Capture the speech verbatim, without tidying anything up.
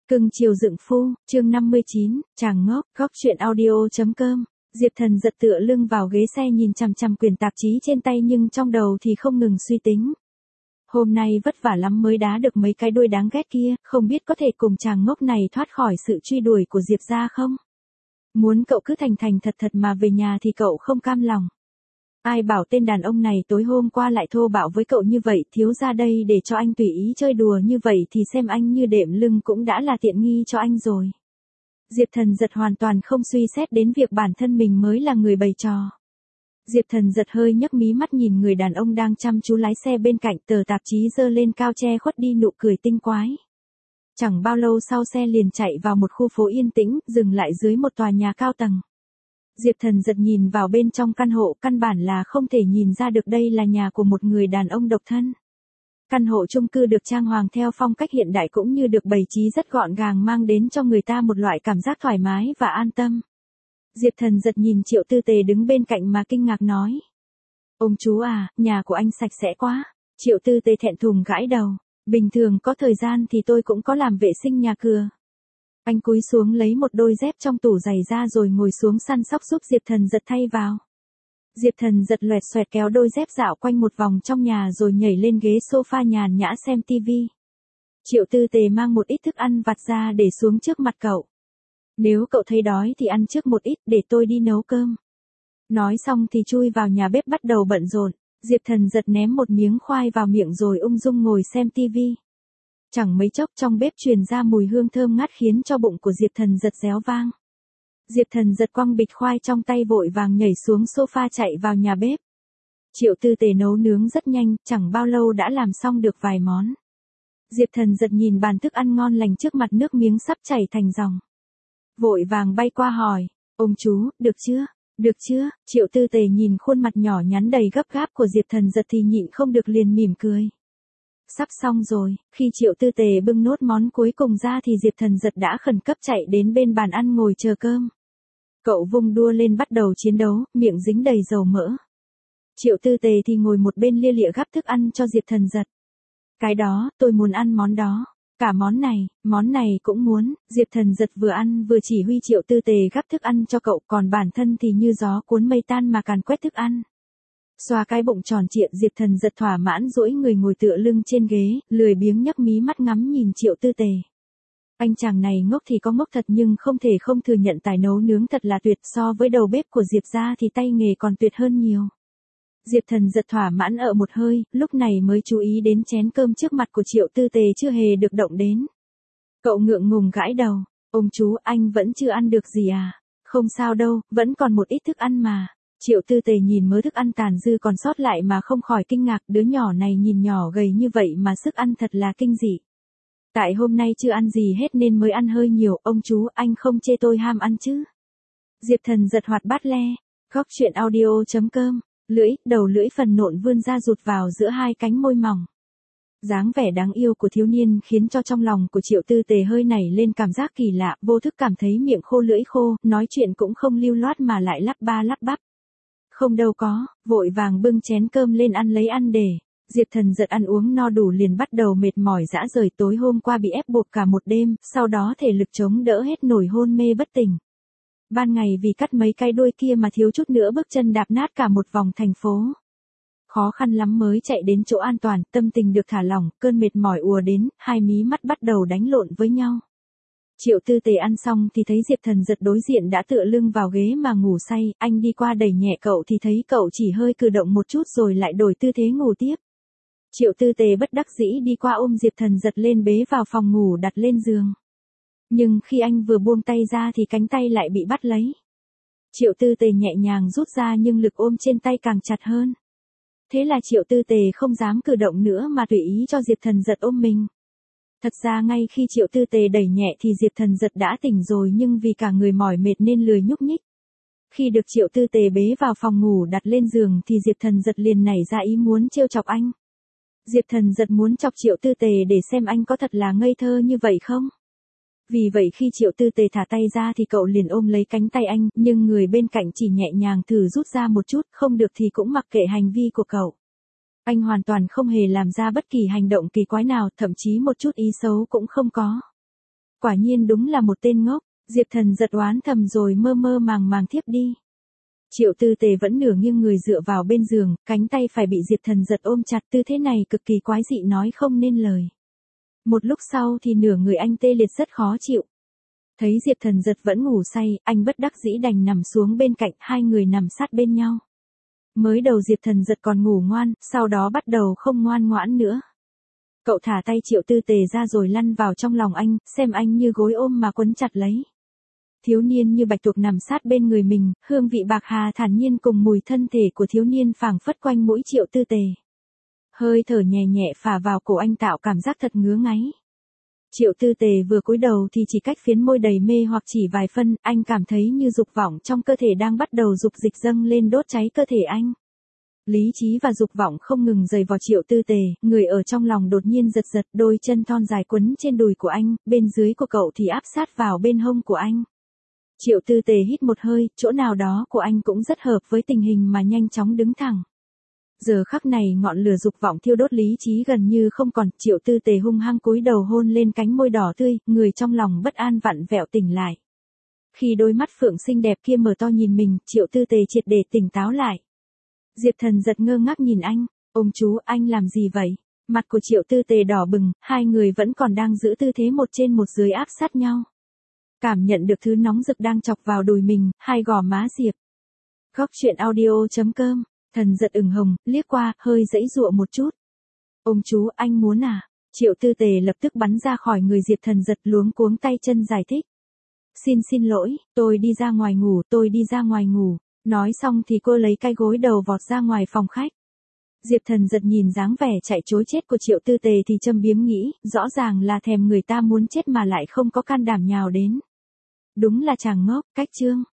Cưng chiều dựng phu, chương năm mươi chín, chàng ngốc, góc truyện audio.com. Diệp Thần giật tựa lưng vào ghế xe nhìn chằm chằm quyển tạp chí trên tay nhưng trong đầu thì không ngừng suy tính. Hôm nay vất vả lắm mới đá được mấy cái đuôi đáng ghét kia, không biết có thể cùng chàng ngốc này thoát khỏi sự truy đuổi của Diệp gia không? Muốn cậu cứ thành thành thật thật mà về nhà thì cậu không cam lòng. Ai bảo tên đàn ông này tối hôm qua lại thô bạo với cậu như vậy, thiếu ra đây để cho anh tùy ý chơi đùa như vậy thì xem anh như đệm lưng cũng đã là tiện nghi cho anh rồi. Diệp Thần giật hoàn toàn không suy xét đến việc bản thân mình mới là người bày trò. Diệp Thần giật hơi nhấc mí mắt nhìn người đàn ông đang chăm chú lái xe bên cạnh, tờ tạp chí giơ lên cao che khuất đi nụ cười tinh quái. Chẳng bao lâu sau xe liền chạy vào một khu phố yên tĩnh, dừng lại dưới một tòa nhà cao tầng. Diệp Thần giật nhìn vào bên trong căn hộ, căn bản là không thể nhìn ra được đây là nhà của một người đàn ông độc thân. Căn hộ chung cư được trang hoàng theo phong cách hiện đại cũng như được bày trí rất gọn gàng, mang đến cho người ta một loại cảm giác thoải mái và an tâm. Diệp Thần giật nhìn Triệu Tư Tề đứng bên cạnh mà kinh ngạc nói. Ông chú à, nhà của anh sạch sẽ quá. Triệu Tư Tề thẹn thùng gãi đầu. Bình thường có thời gian thì tôi cũng có làm vệ sinh nhà cửa. Anh cúi xuống lấy một đôi dép trong tủ giày ra rồi ngồi xuống săn sóc giúp Diệp Thần giật thay vào. Diệp Thần giật loẹt xoẹt kéo đôi dép dạo quanh một vòng trong nhà rồi nhảy lên ghế sofa nhàn nhã xem tivi. Triệu Tư Tề mang một ít thức ăn vặt ra để xuống trước mặt cậu. Nếu cậu thấy đói thì ăn trước một ít để tôi đi nấu cơm. Nói xong thì chui vào nhà bếp bắt đầu bận rộn. Diệp Thần giật ném một miếng khoai vào miệng rồi ung dung ngồi xem tivi. Chẳng mấy chốc trong bếp truyền ra mùi hương thơm ngát khiến cho bụng của Diệp Thần giật réo vang. Diệp Thần giật quăng bịch khoai trong tay vội vàng nhảy xuống sofa chạy vào nhà bếp. Triệu Tư Tề nấu nướng rất nhanh, chẳng bao lâu đã làm xong được vài món. Diệp Thần giật nhìn bàn thức ăn ngon lành trước mặt, nước miếng sắp chảy thành dòng. Vội vàng bay qua hỏi, ông chú, được chưa? Được chưa? Triệu Tư Tề nhìn khuôn mặt nhỏ nhắn đầy gấp gáp của Diệp Thần giật thì nhịn không được liền mỉm cười. Sắp xong rồi, khi Triệu Tư Tề bưng nốt món cuối cùng ra thì Diệp Thần giật đã khẩn cấp chạy đến bên bàn ăn ngồi chờ cơm. Cậu vung đua lên bắt đầu chiến đấu, miệng dính đầy dầu mỡ. Triệu Tư Tề thì ngồi một bên lia lịa gắp thức ăn cho Diệp Thần giật. Cái đó, tôi muốn ăn món đó. Cả món này, món này cũng muốn. Diệp Thần giật vừa ăn vừa chỉ huy Triệu Tư Tề gắp thức ăn cho cậu, còn bản thân thì như gió cuốn mây tan mà càn quét thức ăn. Xoa cái bụng tròn trịa, Diệp Thần giật thỏa mãn duỗi người ngồi tựa lưng trên ghế, lười biếng nhấc mí mắt ngắm nhìn Triệu Tư Tề. Anh chàng này ngốc thì có ngốc thật nhưng không thể không thừa nhận tài nấu nướng thật là tuyệt, so với đầu bếp của Diệp gia thì tay nghề còn tuyệt hơn nhiều. Diệp Thần giật thỏa mãn ở một hơi, lúc này mới chú ý đến chén cơm trước mặt của Triệu Tư Tề chưa hề được động đến. Cậu ngượng ngùng gãi đầu, ông chú, anh vẫn chưa ăn được gì à? Không sao đâu, vẫn còn một ít thức ăn mà. Triệu Tư Tề nhìn mớ thức ăn tàn dư còn sót lại mà không khỏi kinh ngạc, đứa nhỏ này nhìn nhỏ gầy như vậy mà sức ăn thật là kinh dị. Tại hôm nay chưa ăn gì hết nên mới ăn hơi nhiều, ông chú, anh không chê tôi ham ăn chứ? Diệp Thần giật hoạt bát le, góc truyện audio.com, lưỡi, đầu lưỡi phần nộn vươn ra rụt vào giữa hai cánh môi mỏng. Dáng vẻ đáng yêu của thiếu niên khiến cho trong lòng của Triệu Tư Tề hơi nảy lên cảm giác kỳ lạ, vô thức cảm thấy miệng khô lưỡi khô, nói chuyện cũng không lưu loát mà lại lắp ba lắp bắp. Không đâu có, vội vàng bưng chén cơm lên ăn lấy ăn để. Diệp Thần giật ăn uống no đủ liền bắt đầu mệt mỏi rã rời, tối hôm qua bị ép buộc cả một đêm, sau đó thể lực chống đỡ hết nổi hôn mê bất tỉnh. Ban ngày vì cắt mấy cái đuôi kia mà thiếu chút nữa bước chân đạp nát cả một vòng thành phố. Khó khăn lắm mới chạy đến chỗ an toàn, tâm tình được thả lỏng, cơn mệt mỏi ùa đến, hai mí mắt bắt đầu đánh lộn với nhau. Triệu Tư Tề ăn xong thì thấy Diệp Thần giật đối diện đã tựa lưng vào ghế mà ngủ say, anh đi qua đẩy nhẹ cậu thì thấy cậu chỉ hơi cử động một chút rồi lại đổi tư thế ngủ tiếp. Triệu Tư Tề bất đắc dĩ đi qua ôm Diệp Thần giật lên bế vào phòng ngủ đặt lên giường. Nhưng khi anh vừa buông tay ra thì cánh tay lại bị bắt lấy. Triệu Tư Tề nhẹ nhàng rút ra nhưng lực ôm trên tay càng chặt hơn. Thế là Triệu Tư Tề không dám cử động nữa mà tùy ý cho Diệp Thần giật ôm mình. Thật ra ngay khi Triệu Tư Tề đẩy nhẹ thì Diệp Thần giật đã tỉnh rồi nhưng vì cả người mỏi mệt nên lười nhúc nhích. Khi được Triệu Tư Tề bế vào phòng ngủ đặt lên giường thì Diệp Thần giật liền nảy ra ý muốn trêu chọc anh. Diệp Thần giật muốn chọc Triệu Tư Tề để xem anh có thật là ngây thơ như vậy không? Vì vậy khi Triệu Tư Tề thả tay ra thì cậu liền ôm lấy cánh tay anh, nhưng người bên cạnh chỉ nhẹ nhàng thử rút ra một chút, không được thì cũng mặc kệ hành vi của cậu. Anh hoàn toàn không hề làm ra bất kỳ hành động kỳ quái nào, thậm chí một chút ý xấu cũng không có. quả nhiên đúng là một tên ngốc, Diệp Thần giật oán thầm rồi mơ mơ màng màng thiếp đi. Triệu Tư Tề vẫn nửa nghiêng người dựa vào bên giường, cánh tay phải bị Diệp Thần giật ôm chặt, tư thế này cực kỳ quái dị nói không nên lời. Một lúc sau thì nửa người anh tê liệt rất khó chịu. Thấy Diệp Thần giật vẫn ngủ say, anh bất đắc dĩ đành nằm xuống bên cạnh, hai người nằm sát bên nhau. Mới đầu Diệp Thần giật còn ngủ ngoan, sau đó bắt đầu không ngoan ngoãn nữa. Cậu thả tay Triệu Tư Tề ra rồi lăn vào trong lòng anh, xem anh như gối ôm mà quấn chặt lấy. Thiếu niên như bạch tuộc nằm sát bên người mình, hương vị bạc hà thản nhiên cùng mùi thân thể của thiếu niên phảng phất quanh mũi Triệu Tư Tề. Hơi thở nhẹ nhẹ phả vào cổ anh tạo cảm giác thật ngứa ngáy. Triệu Tư Tề vừa cúi đầu thì chỉ cách phiến môi đầy mê hoặc chỉ vài phân, anh cảm thấy như dục vọng trong cơ thể đang bắt đầu dục dịch dâng lên đốt cháy cơ thể anh. Lý trí và dục vọng không ngừng giày vò Triệu Tư Tề, người ở trong lòng đột nhiên giật giật, đôi chân thon dài quấn trên đùi của anh, bên dưới của cậu thì áp sát vào bên hông của anh. Triệu Tư Tề hít một hơi, chỗ nào đó của anh cũng rất hợp với tình hình mà nhanh chóng đứng thẳng. Giờ khắc này ngọn lửa dục vọng thiêu đốt lý trí gần như không còn, Triệu Tư Tề hung hăng cúi đầu hôn lên cánh môi đỏ tươi, người trong lòng bất an vặn vẹo tỉnh lại. Khi đôi mắt phượng xinh đẹp kia mở to nhìn mình, Triệu Tư Tề triệt để tỉnh táo lại. Diệp Thần giật ngơ ngác nhìn anh, ông chú, anh làm gì vậy? Mặt của Triệu Tư Tề đỏ bừng, hai người vẫn còn đang giữ tư thế một trên một dưới áp sát nhau. Cảm nhận được thứ nóng rực đang chọc vào đùi mình, hai gò má Diệp. Góc truyện audio chấm com, Thần giật ửng hồng, liếc qua, hơi giãy giụa một chút. Ông chú, anh muốn à? Triệu Tư Tề lập tức bắn ra khỏi người Diệp Thần giật, luống cuống tay chân giải thích. Xin xin lỗi, tôi đi ra ngoài ngủ, tôi đi ra ngoài ngủ. Nói xong thì cô lấy cái gối đầu vọt ra ngoài phòng khách. Diệp Thần giật nhìn dáng vẻ chạy trối chết của Triệu Tư Tề thì châm biếm nghĩ, rõ ràng là thèm người ta muốn chết mà lại không có can đảm nhào đến. Đúng là chàng ngốc, cách chương.